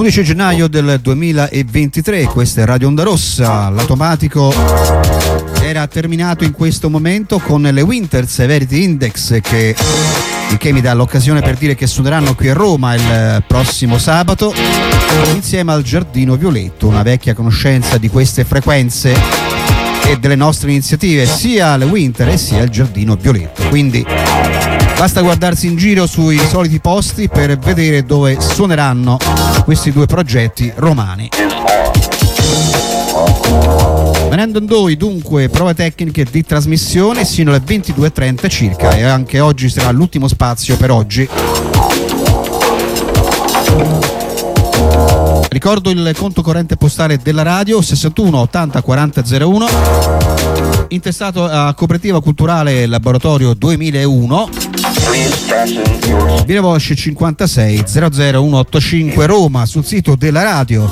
11 gennaio del 2023, questa è Radio Onda Rossa. L'automatico era terminato in questo momento con le Winter Severity Index, che mi dà l'occasione per dire che suoneranno qui a Roma il prossimo sabato insieme al Giardino Violetto, una vecchia conoscenza di queste frequenze e delle nostre iniziative, sia le Winter e sia il Giardino Violetto. Quindi basta guardarsi in giro sui soliti posti per vedere dove suoneranno questi due progetti romani. Venendo in noi, dunque, prove tecniche di trasmissione sino alle 22:30 circa, e anche oggi sarà l'ultimo spazio per oggi. Ricordo il conto corrente postale della radio: 61 80 40 01, intestato a Cooperativa Culturale Laboratorio 2001, Via Vosce 56 00185 Roma. Sul sito della radio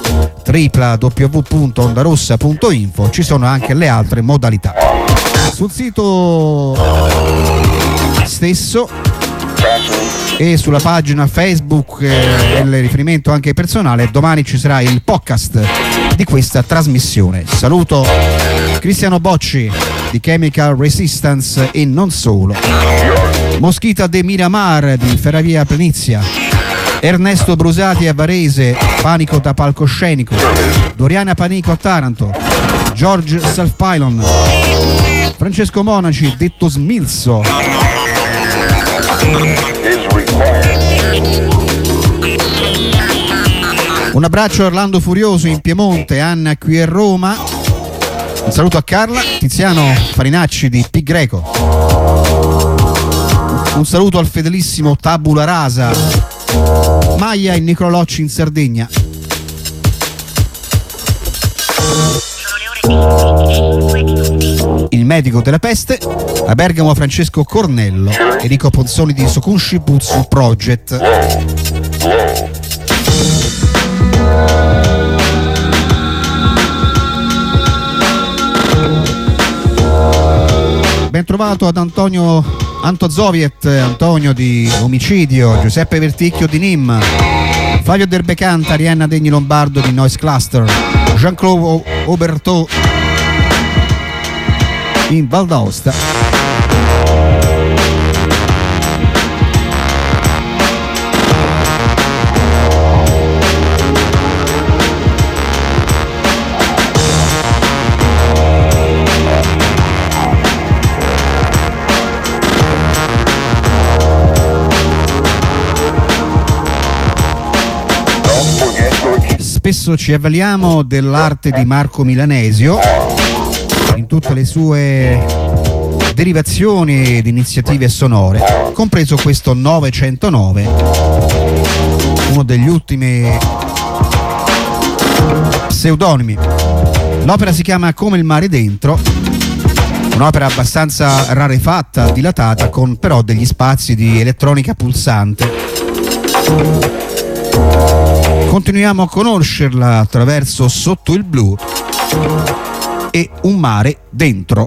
www.ondarossa.info ci sono anche le altre modalità. Sul sito stesso e sulla pagina Facebook, il riferimento anche personale, domani ci sarà il podcast di questa trasmissione. Saluto Cristiano Bocci di Chemical Resistance e non solo, Moschita de Miramar di Ferravia Planizia, Ernesto Brusati a Varese, Panico da Palcoscenico, Doriana Panico a Taranto, George Self-Pylon, Francesco Monaci detto Smilzo, un abbraccio a Orlando Furioso in Piemonte, Anna qui a Roma, un saluto a Carla, Tiziano Farinacci di Pi Greco, un saluto al fedelissimo Tabula Rasa, Maia e Nicolocci in Sardegna. Il medico della peste a Bergamo, Francesco Cornello, Enrico Ponzoni di Sokunshibutsu Project. Ben trovato ad Anto Zoviet, Antonio di Omicidio, Giuseppe Verticchio di Nim, Fabio Derbecanta, Arianna Degni Lombardo di Noise Cluster, Jean-Claude Oberto in Val d'Aosta. Spesso ci avvaliamo dell'arte di Marco Milanesio in tutte le sue derivazioni ed iniziative sonore, compreso questo 909, uno degli ultimi pseudonimi. L'opera si chiama Come il mare dentro, un'opera abbastanza rarefatta, dilatata, con però degli spazi di elettronica pulsante. Continuiamo a conoscerla attraverso Sotto il blu e Un mare dentro.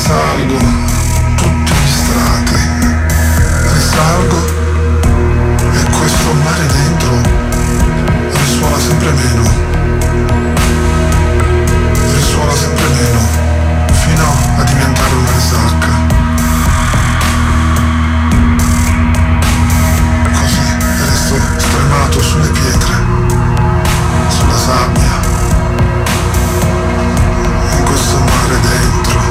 Salgo tutti gli strati, risalgo e questo mare dentro risuona sempre meno, fino a diventare una risacca. Così resto stremato sulle pietre, sulla sabbia, in questo mare dentro,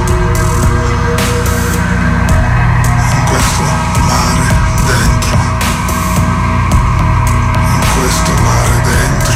in questo mare dentro, in questo mare dentro.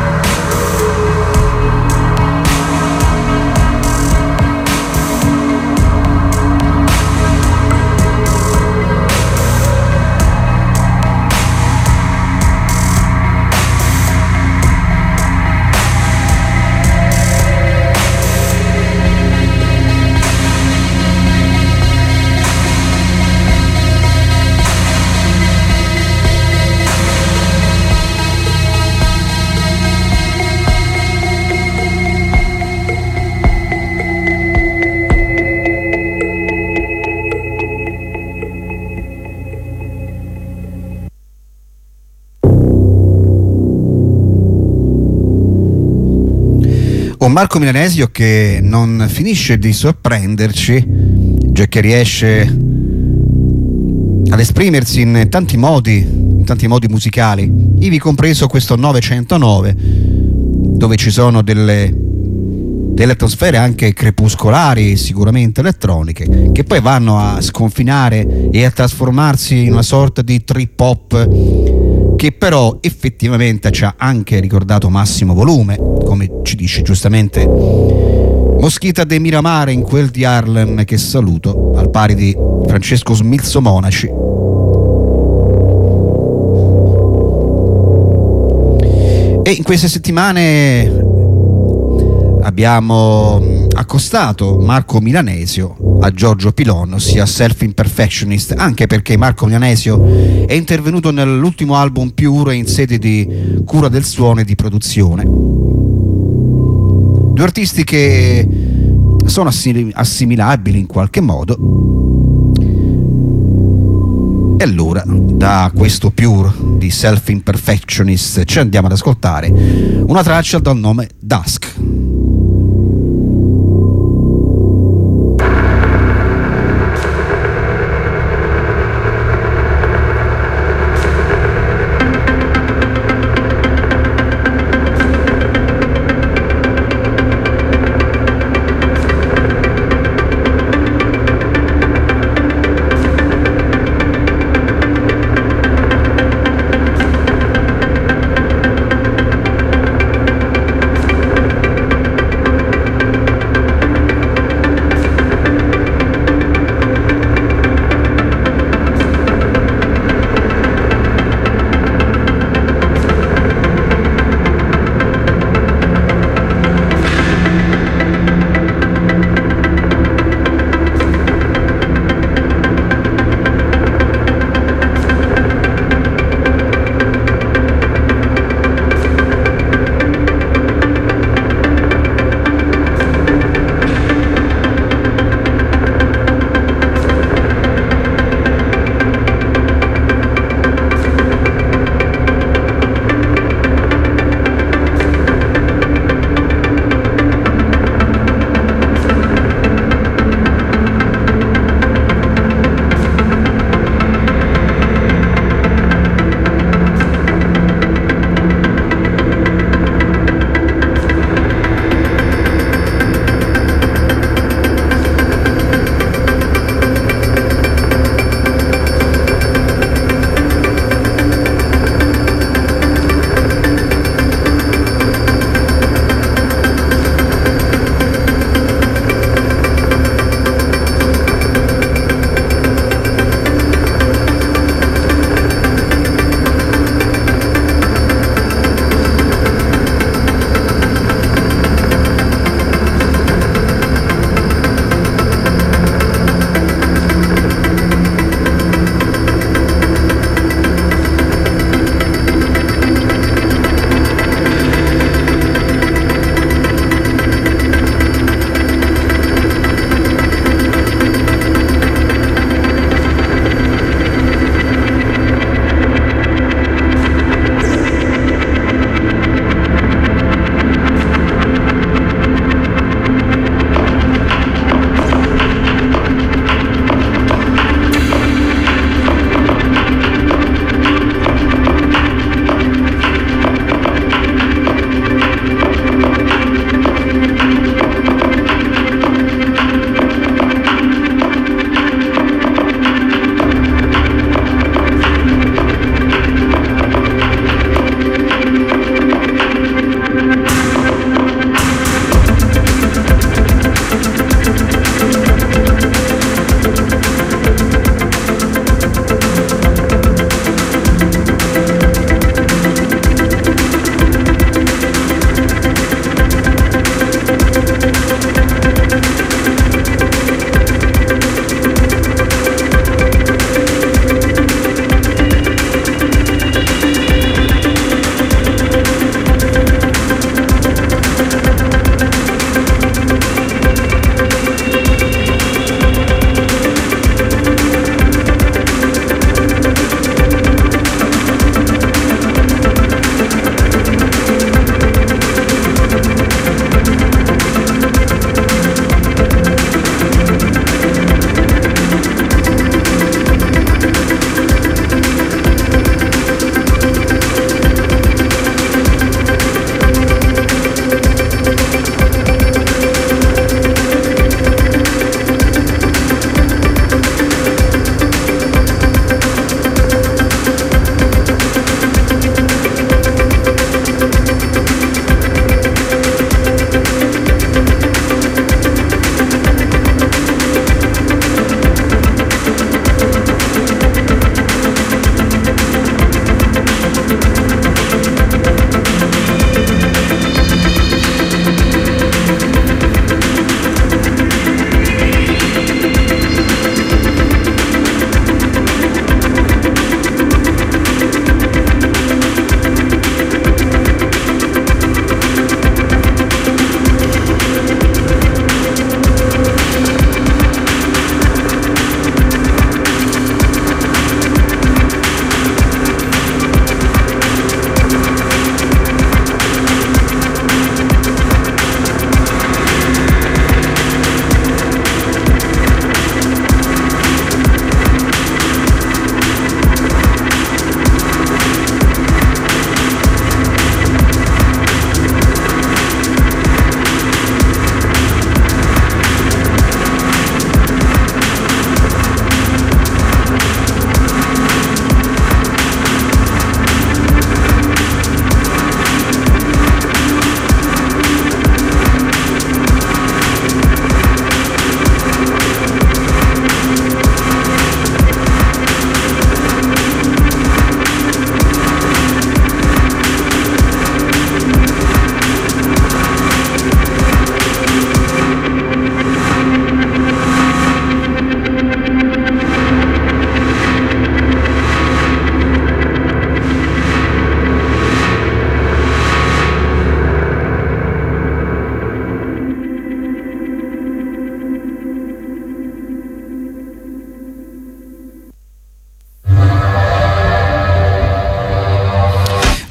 Marco Milanesio che non finisce di sorprenderci, già che riesce ad esprimersi in tanti modi musicali, ivi compreso questo 909, dove ci sono delle atmosfere anche crepuscolari, sicuramente elettroniche, che poi vanno a sconfinare e a trasformarsi in una sorta di trip hop che però effettivamente ci ha anche ricordato Massimo Volume, come ci dice giustamente Moschita de Miramare in quel di Harlem, che saluto, al pari di Francesco Smilzo Monaci. E in queste settimane abbiamo accostato Marco Milanesio a Giorgio Pilon, ossia Self Imperfectionist, anche perché Marco Milanesio è intervenuto nell'ultimo album Pure in sede di cura del suono e di produzione. Due artisti che sono assimilabili in qualche modo. E allora, da questo Pure di Self Imperfectionist ci andiamo ad ascoltare una traccia dal nome Dusk.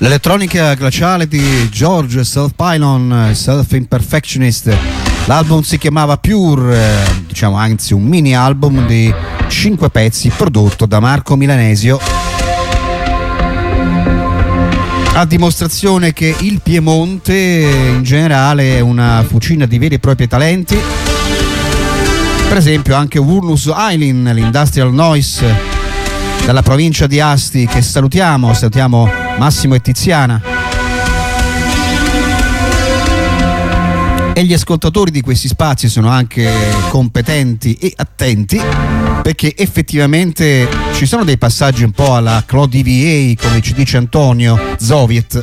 L'elettronica glaciale di George Self Pylon, Self Imperfectionist. L'album si chiamava Pure, diciamo anzi un mini album di 5 pezzi prodotto da Marco Milanesio, a dimostrazione che il Piemonte in generale è una fucina di veri e propri talenti. Per esempio anche Wurnus Island, l'Industrial Noise dalla provincia di Asti, che salutiamo Massimo e Tiziana. E gli ascoltatori di questi spazi sono anche competenti e attenti, perché effettivamente ci sono dei passaggi un po' alla Claude EVA, come ci dice Antonio Zoviet.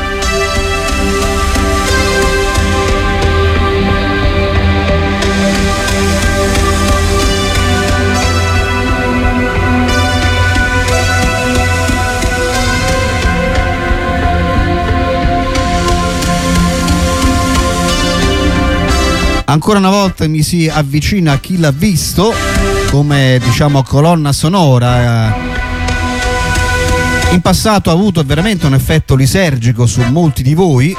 Ancora una volta mi si avvicina Chi l'ha visto come, diciamo, colonna sonora. In passato ha avuto veramente un effetto lisergico su molti di voi,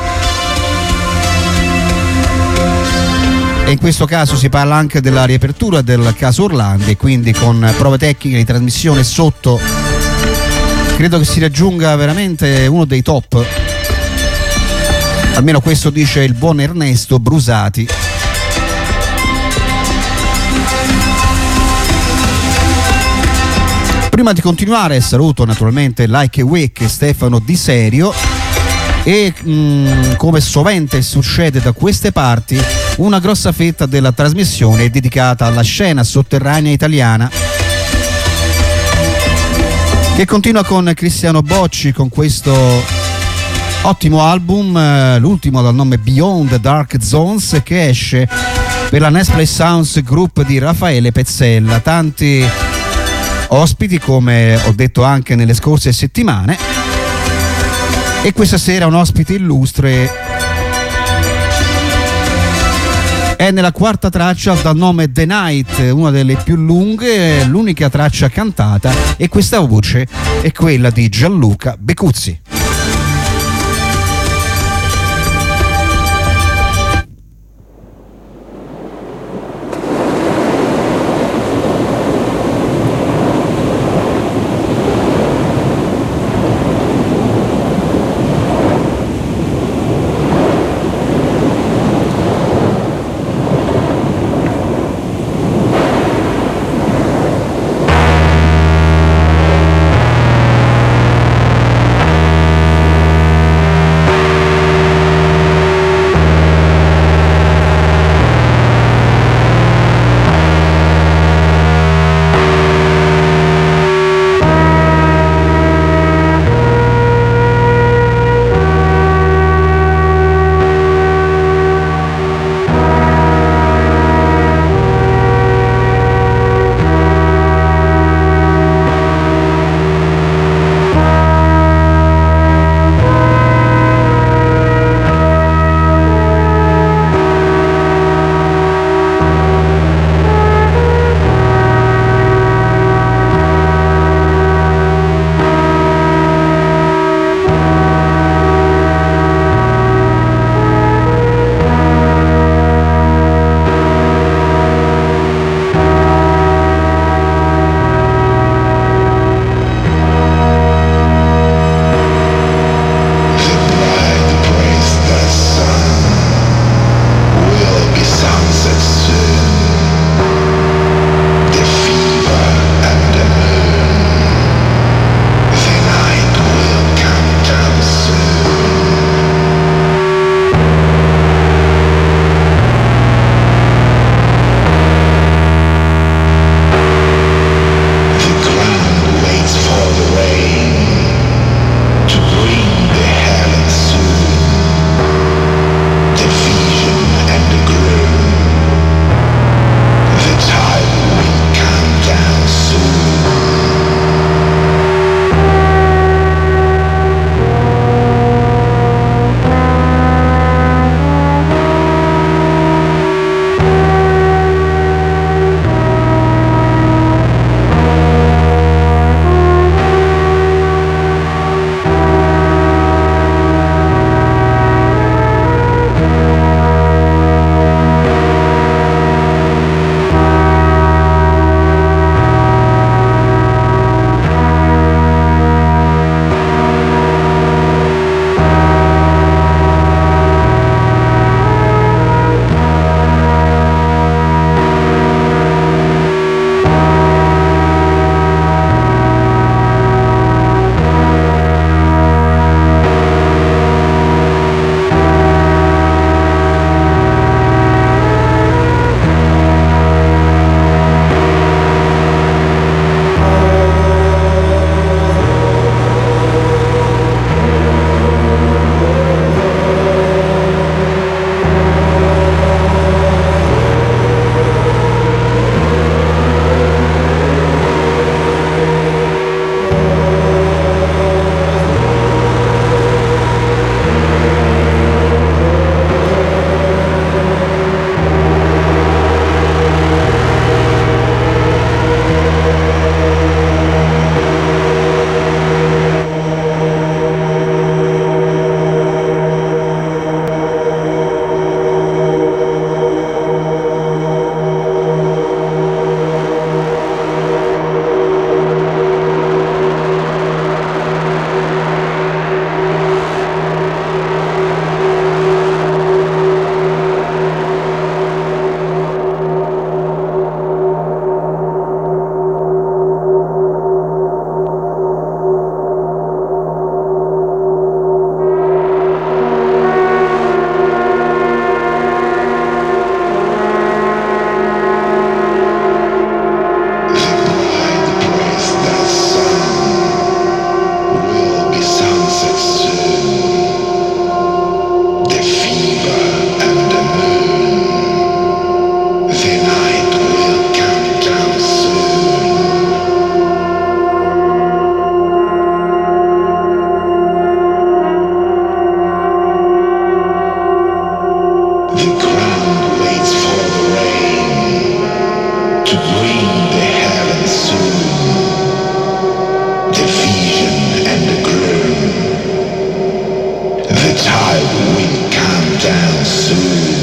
e in questo caso si parla anche della riapertura del caso Orlandi, e quindi con prove tecniche di trasmissione sotto credo che si raggiunga veramente uno dei top, almeno questo dice il buon Ernesto Brusati. Prima di continuare saluto naturalmente Like a Week e Stefano Di Serio, e come sovente succede da queste parti, una grossa fetta della trasmissione è dedicata alla scena sotterranea italiana, che continua con Cristiano Bocci con questo ottimo album, l'ultimo dal nome Beyond the Dark Zones, che esce per la Nesplay Sounds Group di Raffaele Pezzella. Tanti ospiti, come ho detto anche nelle scorse settimane, e questa sera un ospite illustre è nella quarta traccia dal nome The Night, una delle più lunghe, l'unica traccia cantata, e questa voce è quella di Gianluca Becuzzi. tide will come down soon.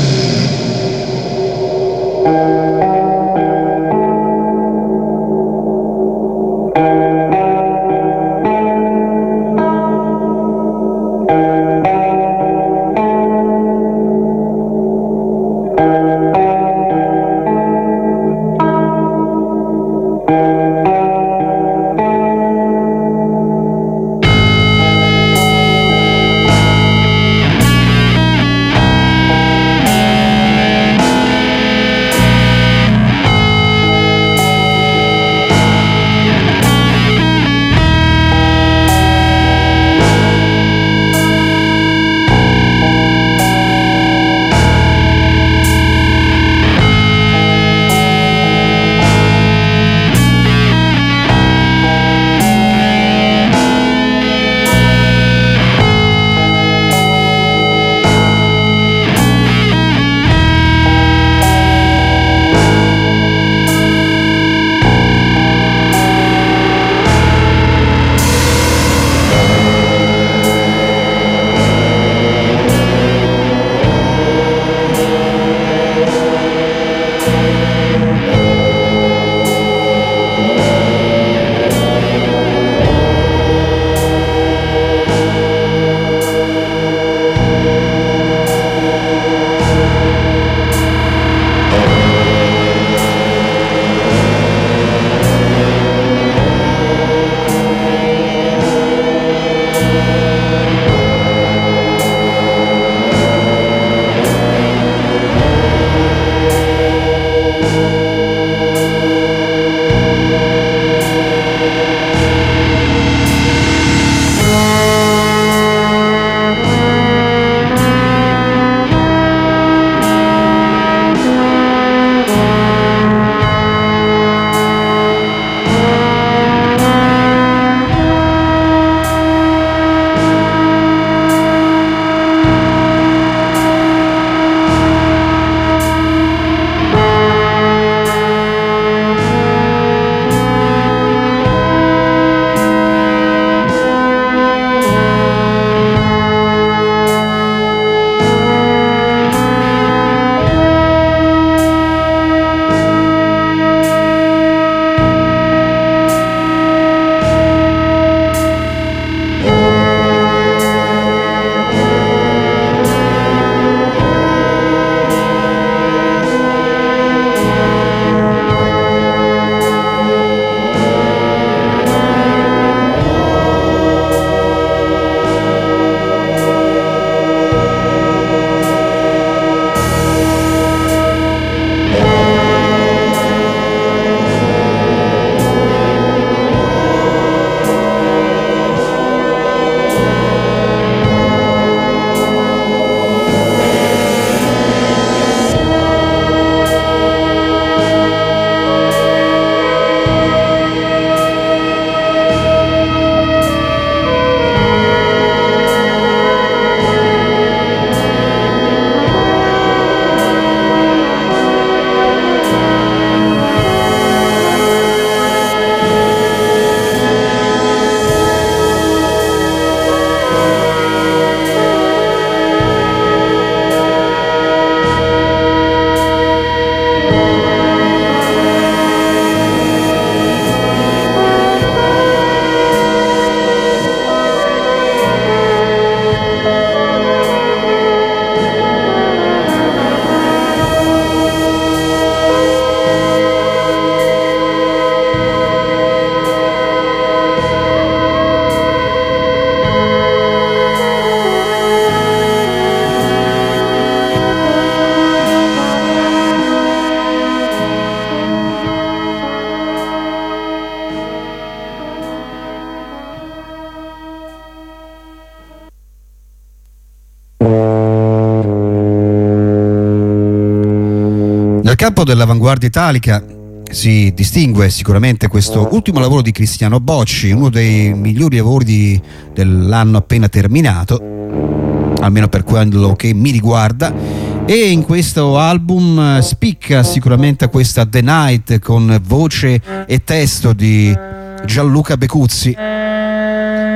Nel campo dell'avanguardia italica si distingue sicuramente questo ultimo lavoro di Cristiano Bocci, uno dei migliori lavori dell'anno appena terminato, almeno per quello che mi riguarda, e in questo album spicca sicuramente questa The Night con voce e testo di Gianluca Becuzzi.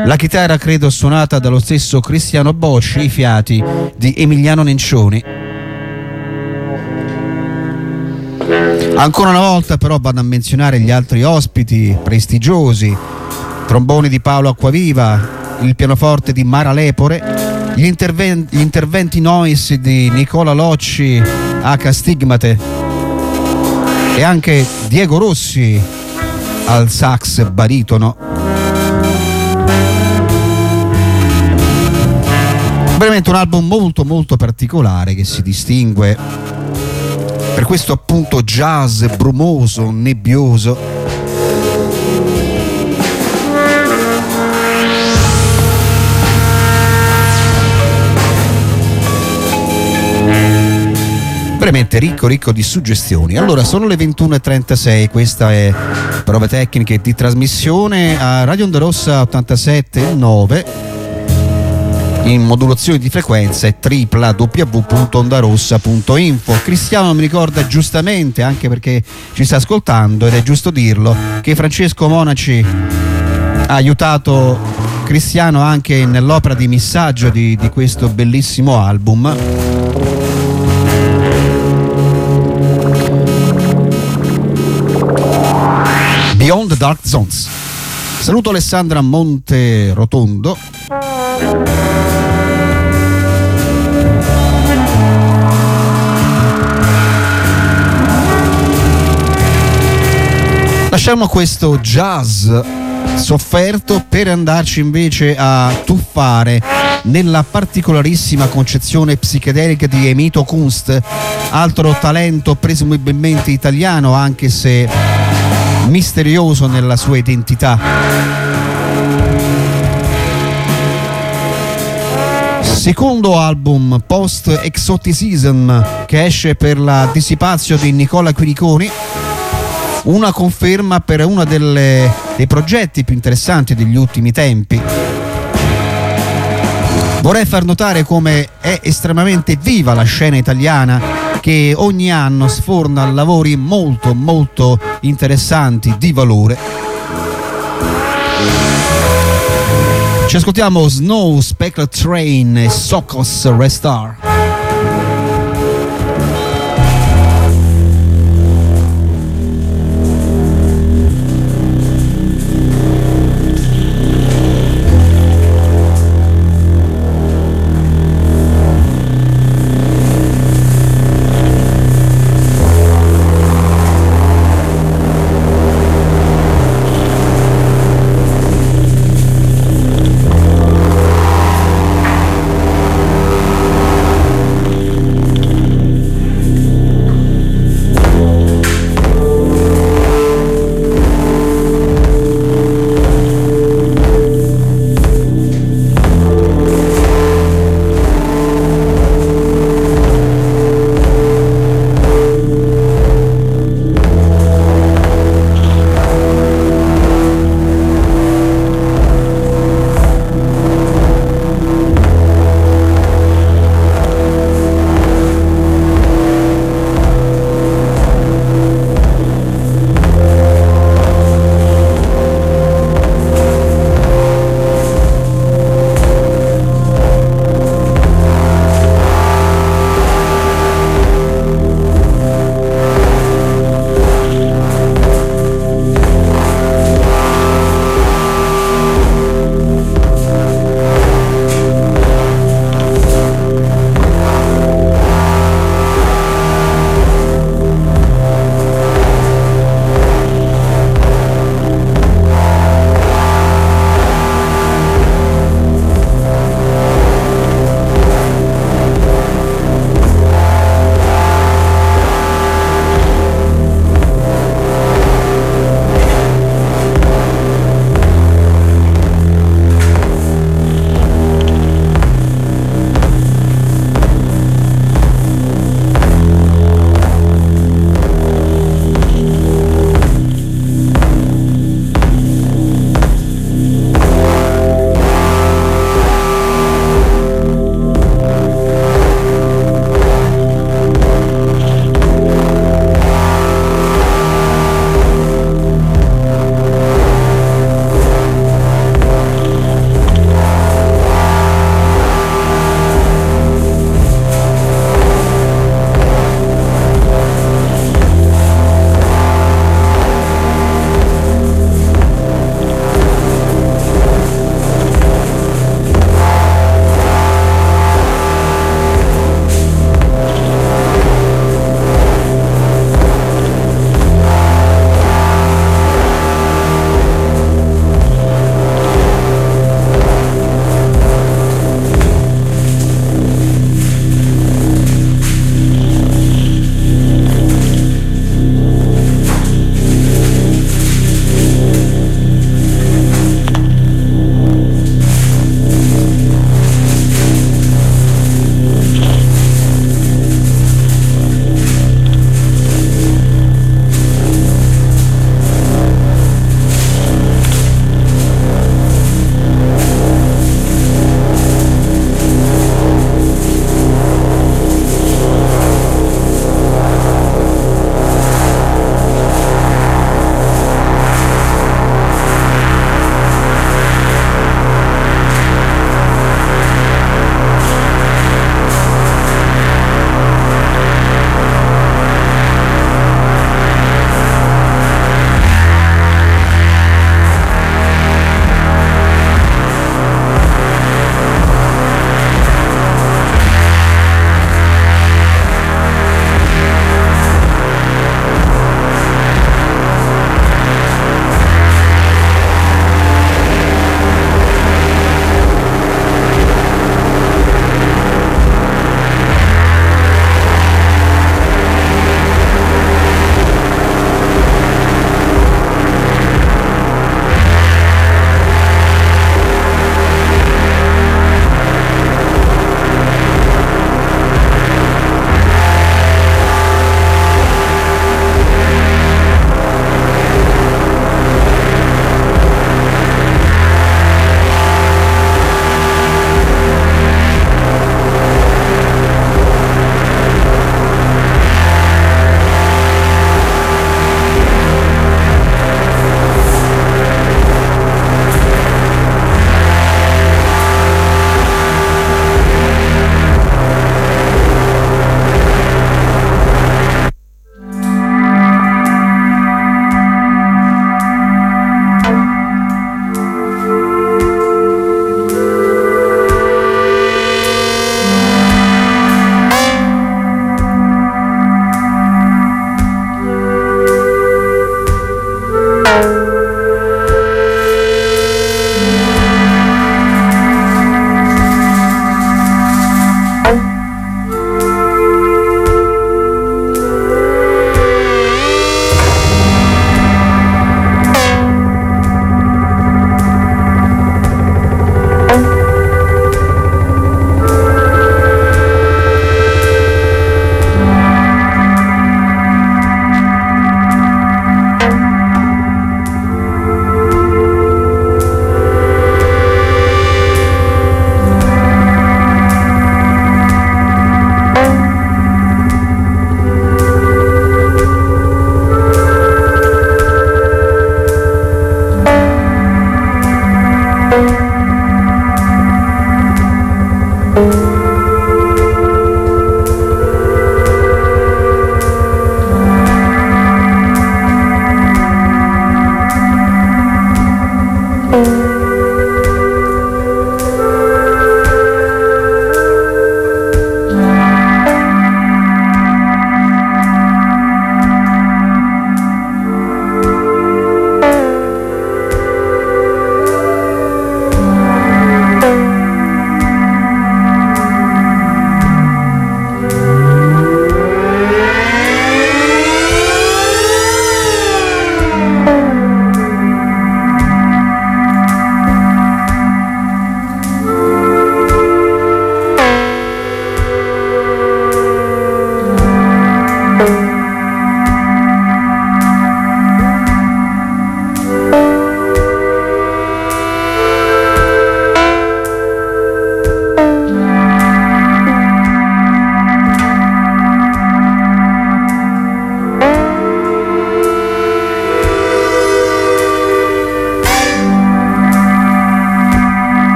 La chitarra credo suonata dallo stesso Cristiano Bocci, i fiati di Emiliano Nencioni. Ancora una volta però vado a menzionare gli altri ospiti prestigiosi: tromboni di Paolo Acquaviva, il pianoforte di Mara Lepore, gli interventi noise di Nicola Locci H. Stigmate e anche Diego Rossi al sax baritono. Veramente un album molto molto particolare che si distingue per questo appunto jazz brumoso, nebbioso. Veramente ricco di suggestioni. Allora, sono le 21:36, questa è Prove Tecniche di trasmissione a Radio Onda Rossa 87.9 in modulazione di frequenza e www.ondarossa.info. Cristiano mi ricorda giustamente, anche perché ci sta ascoltando ed è giusto dirlo, che Francesco Monaci ha aiutato Cristiano anche nell'opera di missaggio di questo bellissimo album. Beyond the Dark Zones. Saluto Alessandra Monterotondo. Lasciamo questo jazz sofferto per andarci invece a tuffare nella particolarissima concezione psichedelica di Emito Kunst, altro talento presumibilmente italiano anche se misterioso nella sua identità. Secondo album Post Exoticism che esce per la Dissipazio di Nicola Quiriconi, una conferma per uno dei progetti più interessanti degli ultimi tempi. Vorrei far notare come è estremamente viva la scena italiana, che ogni anno sforna lavori molto molto interessanti, di valore. Ci ascoltiamo Snow Speckle Train e Socos Restar.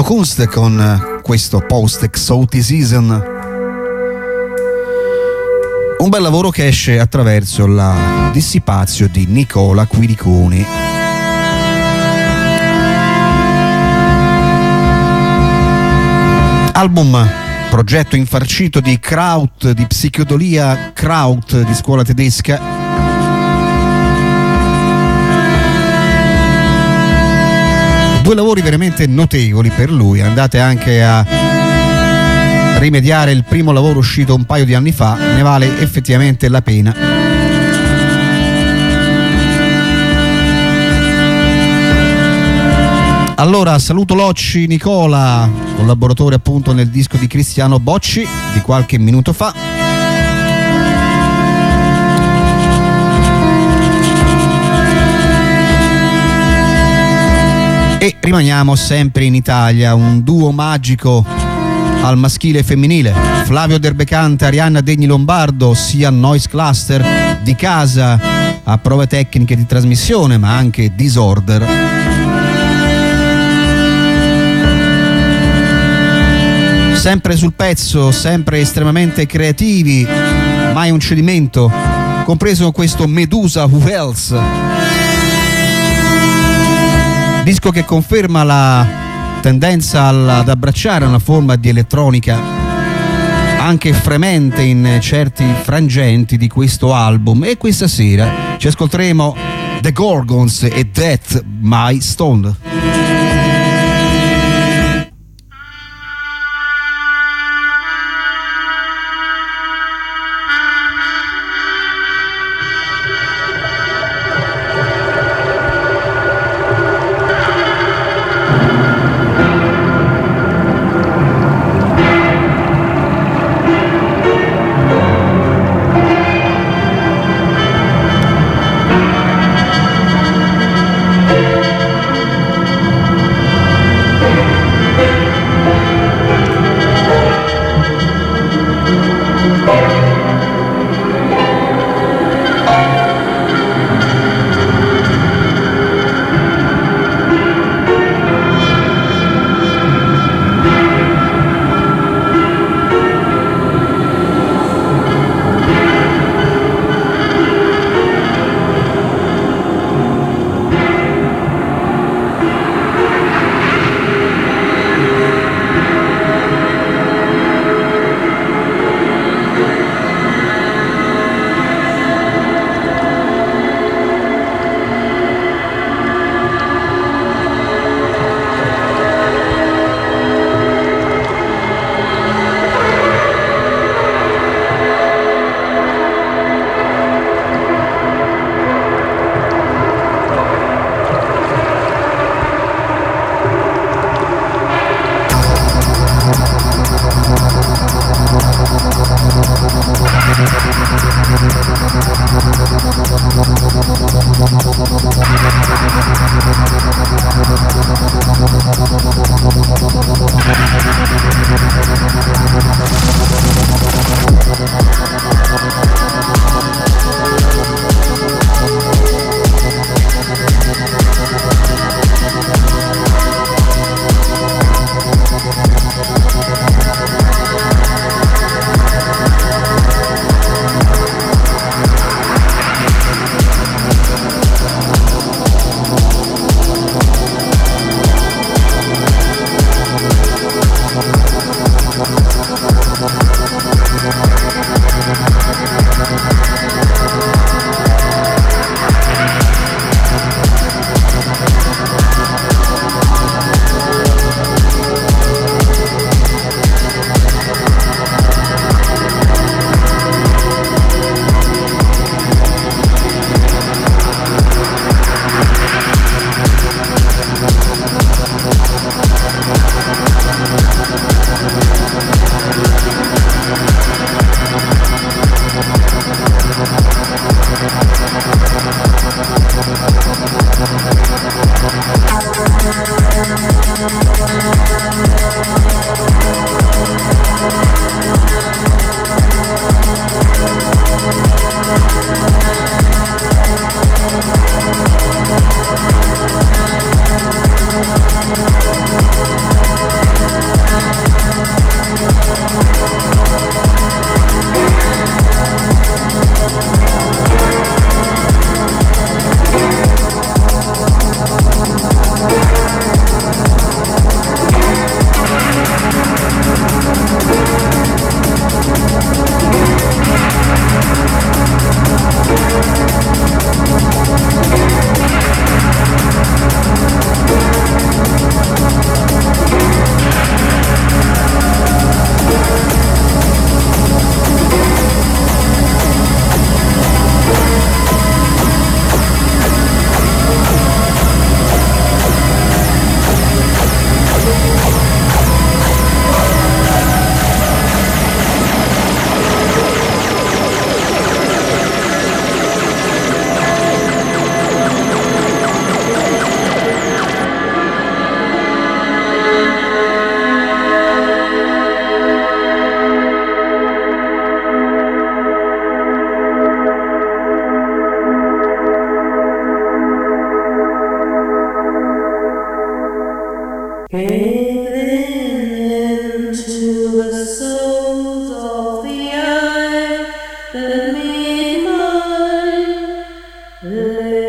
Kunst con questo Post-Exoticism, un bel lavoro che esce attraverso la Dissipazio di Nicola Quiriconi. Album, progetto infarcito di Kraut, di psichedelia Kraut di scuola tedesca. Due lavori veramente notevoli per lui. Andate anche a rimediare il primo lavoro uscito un paio di anni fa, ne vale effettivamente la pena. Allora saluto Locci Nicola, collaboratore appunto nel disco di Cristiano Bocci di qualche minuto fa. E rimaniamo sempre in Italia, un duo magico al maschile e femminile, Flavio Derbecante, Arianna Degni Lombardo, sia Noise Cluster di casa a prove tecniche di trasmissione ma anche Disorder. Sempre sul pezzo, sempre estremamente creativi, mai un cedimento, compreso questo Medusa Who Else, disco che conferma la tendenza ad abbracciare una forma di elettronica anche fremente in certi frangenti di questo album. E questa sera ci ascolteremo The Gorgons e Death My Stone. that made mine.